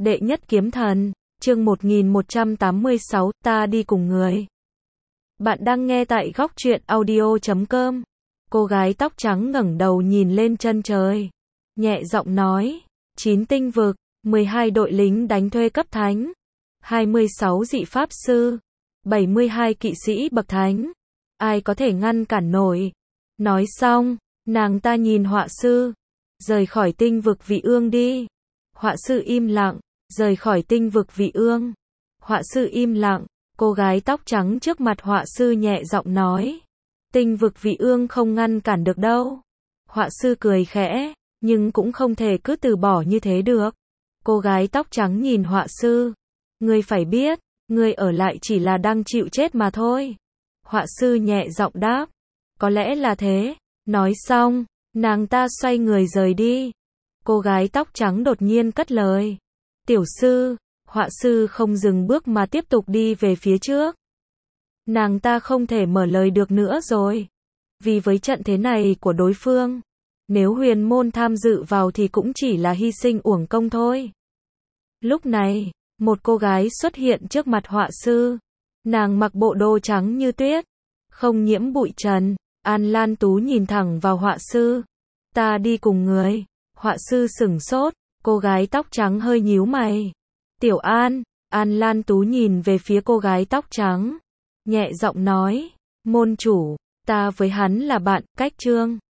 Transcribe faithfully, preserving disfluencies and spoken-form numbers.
Đệ nhất kiếm thần, chương một nghìn một trăm tám mươi sáu, ta đi cùng người. Bạn đang nghe tại góc truyện audio chấm com. Cô gái tóc trắng ngẩng đầu nhìn lên chân trời, nhẹ giọng nói, chín tinh vực, mười hai đội lính đánh thuê cấp thánh, hai mươi sáu dị pháp sư, bảy mươi hai kỵ sĩ bậc thánh. Ai có thể ngăn cản nổi? Nói xong, nàng ta nhìn họa sư, rời khỏi tinh vực vị ương đi. Họa sư im lặng, rời khỏi tinh vực vị ương. Họa sư im lặng, cô gái tóc trắng trước mặt họa sư nhẹ giọng nói, tinh vực vị ương không ngăn cản được đâu. Họa sư cười khẽ, nhưng cũng không thể cứ từ bỏ như thế được. Cô gái tóc trắng nhìn họa sư, ngươi phải biết, ngươi ở lại chỉ là đang chịu chết mà thôi. Họa sư nhẹ giọng đáp, có lẽ là thế. Nói xong, nàng ta xoay người rời đi. Cô gái tóc trắng đột nhiên cất lời, tiểu sư. Họa sư không dừng bước mà tiếp tục đi về phía trước. Nàng ta không thể mở lời được nữa rồi, vì với trận thế này của đối phương, nếu huyền môn tham dự vào thì cũng chỉ là hy sinh uổng công thôi. Lúc này, một cô gái xuất hiện trước mặt họa sư. Nàng mặc bộ đồ trắng như tuyết, không nhiễm bụi trần. An Lan Tú nhìn thẳng vào họa sư. Ta đi cùng người. Họa sư sửng sốt, cô gái tóc trắng hơi nhíu mày. Tiểu An. An Lan Tú nhìn về phía cô gái tóc trắng, nhẹ giọng nói, môn chủ, ta với hắn là bạn, cách chương.